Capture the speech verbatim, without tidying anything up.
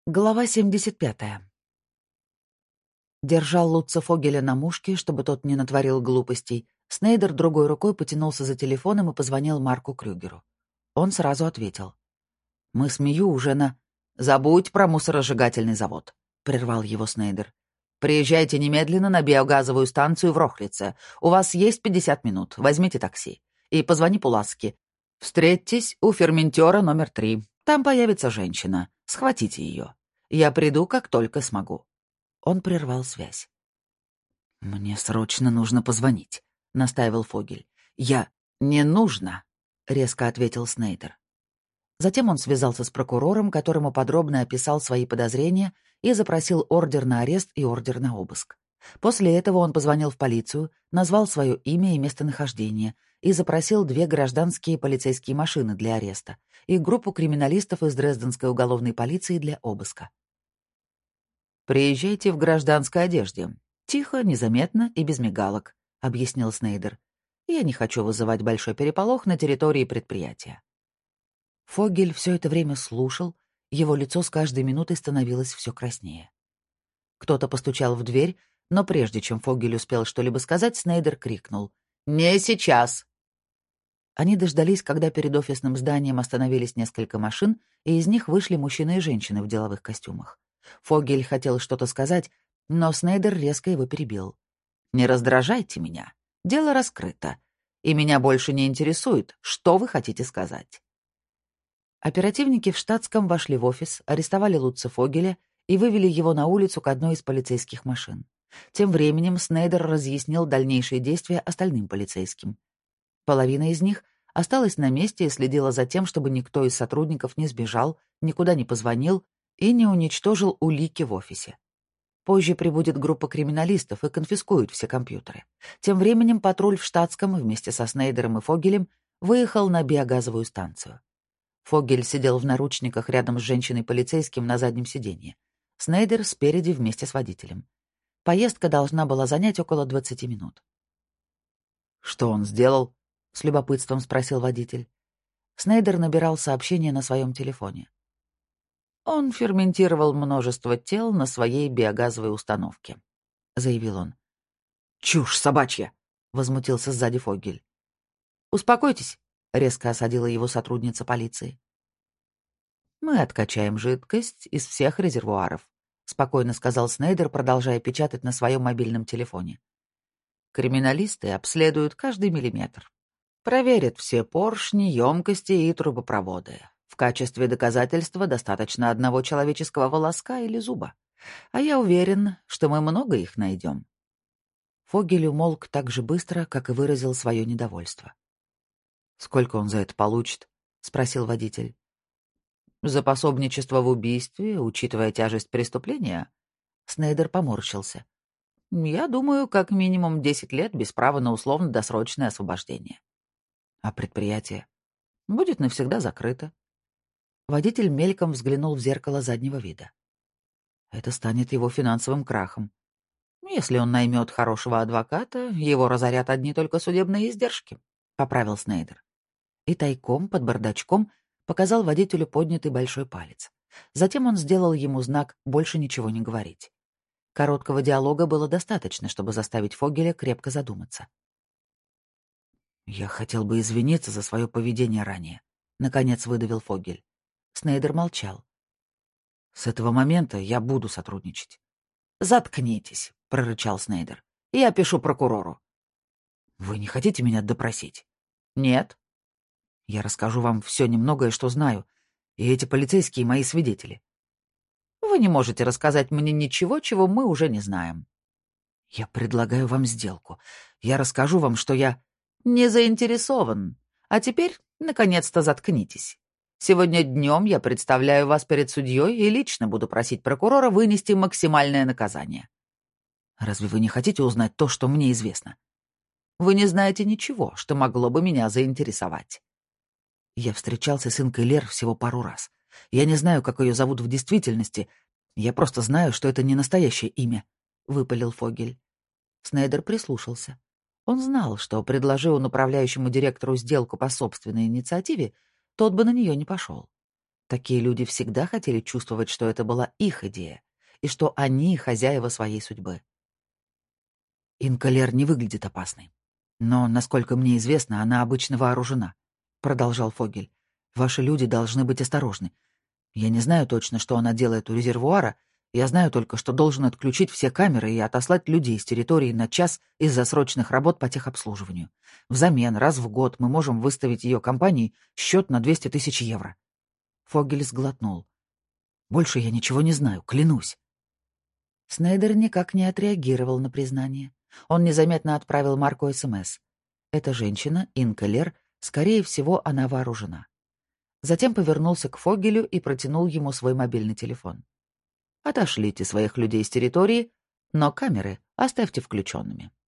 Глава семьдесят пятая. Держал Лутца Фогеля на мушке, чтобы тот не натворил глупостей. Снейдер другой рукой потянулся за телефоном и позвонил Марку Крюгеру. Он сразу ответил. «Мы с Мию уже на...» «Забудь про мусоросжигательный завод», — прервал его Снейдер. «Приезжайте немедленно на биогазовую станцию в Рохлице. У вас есть пятьдесят минут. Возьмите такси. И позвони Пуласски. Встретьтесь у ферментера номер три. Там появится женщина. Схватите ее. Я приду, как только смогу». Он прервал связь. «Мне срочно нужно позвонить», — настаивал Фогель. «Я... не нужно», — резко ответил Снейдер. Затем он связался с прокурором, которому подробно описал свои подозрения и запросил ордер на арест и ордер на обыск. После этого он позвонил в полицию, назвал свое имя и местонахождение и запросил две гражданские полицейские машины для ареста и группу криминалистов из Дрезденской уголовной полиции для обыска. «Приезжайте в гражданской одежде. Тихо, незаметно и без мигалок», — объяснил Снейдер. «Я не хочу вызывать большой переполох на территории предприятия». Фогель все это время слушал, его лицо с каждой минутой становилось все краснее. Кто-то постучал в дверь, но прежде чем Фогель успел что-либо сказать, Снейдер крикнул: «Не сейчас!». Они дождались, когда перед офисным зданием остановились несколько машин, и из них вышли мужчины и женщины в деловых костюмах. Фогель хотел что-то сказать, но Снейдер резко его перебил. «Не раздражайте меня. Дело раскрыто. И меня больше не интересует, что вы хотите сказать». Оперативники в штатском вошли в офис, арестовали Лутца Фогеля и вывели его на улицу к одной из полицейских машин. Тем временем Снейдер разъяснил дальнейшие действия остальным полицейским. Половина из них осталась на месте и следила за тем, чтобы никто из сотрудников не сбежал, никуда не позвонил и не уничтожил улики в офисе. Позже прибудет группа криминалистов и конфискуют все компьютеры. Тем временем патруль в штатском вместе со Снейдером и Фогелем выехал на биогазовую станцию. Фогель сидел в наручниках рядом с женщиной-полицейским на заднем сиденье. Снейдер спереди вместе с водителем. Поездка должна была занять около двадцати минут. «Что он сделал?» — с любопытством спросил водитель. Снейдер набирал сообщение на своем телефоне. «Он ферментировал множество тел на своей биогазовой установке», — заявил он. «Чушь собачья!» — возмутился сзади Фогель. «Успокойтесь», — резко осадила его сотрудница полиции. «Мы откачаем жидкость из всех резервуаров», — спокойно сказал Снейдер, продолжая печатать на своем мобильном телефоне. «Криминалисты обследуют каждый миллиметр. Проверят все поршни, емкости и трубопроводы. В качестве доказательства достаточно одного человеческого волоска или зуба. А я уверен, что мы много их найдем». Фогель умолк так же быстро, как и выразил свое недовольство. «Сколько он за это получит?» — спросил водитель. «За пособничество в убийстве, учитывая тяжесть преступления?» Снейдер поморщился. «Я думаю, как минимум десять лет без права на условно-досрочное освобождение. А предприятие будет навсегда закрыто». Водитель мельком взглянул в зеркало заднего вида. Это станет его финансовым крахом. Если он наймет хорошего адвоката, его разорят одни только судебные издержки, — поправил Снейдер. И тайком, под бардачком, показал водителю поднятый большой палец. Затем он сделал ему знак «больше ничего не говорить». Короткого диалога было достаточно, чтобы заставить Фогеля крепко задуматься. «Я хотел бы извиниться за свое поведение ранее», — наконец выдавил Фогель. Снейдер молчал. «С этого момента я буду сотрудничать». «Заткнитесь», — прорычал Снейдер. «Я пишу прокурору». «Вы не хотите меня допросить?» «Нет». «Я расскажу вам все немногое, что знаю, и эти полицейские мои свидетели». «Вы не можете рассказать мне ничего, чего мы уже не знаем». «Я предлагаю вам сделку. Я расскажу вам, что я...» «Не заинтересован. А теперь, наконец-то, заткнитесь. Сегодня днем я представляю вас перед судьей и лично буду просить прокурора вынести максимальное наказание». «Разве вы не хотите узнать то, что мне известно?» «Вы не знаете ничего, что могло бы меня заинтересовать». Я встречался с Инкой Лер всего пару раз. Я не знаю, как ее зовут в действительности. Я просто знаю, что это не настоящее имя», — выпалил Фогель. Снейдер прислушался. Он знал, что, предложил он управляющему директору сделку по собственной инициативе, тот бы на нее не пошел. Такие люди всегда хотели чувствовать, что это была их идея, и что они хозяева своей судьбы. «Инкалер не выглядит опасной. Но, насколько мне известно, она обычно вооружена», — продолжал Фогель. «Ваши люди должны быть осторожны. Я не знаю точно, что она делает у резервуара. Я знаю только, что должен отключить все камеры и отослать людей с территории на час из-за срочных работ по техобслуживанию. Взамен раз в год мы можем выставить ее компании счет на двести тысяч евро». Фогель сглотнул. «Больше я ничего не знаю, клянусь». Снейдер никак не отреагировал на признание. Он незаметно отправил Марку СМС. Эта женщина, Инка Лер, скорее всего, она вооружена. Затем повернулся к Фогелю и протянул ему свой мобильный телефон. «Отошлите своих людей с территории, но камеры оставьте включенными».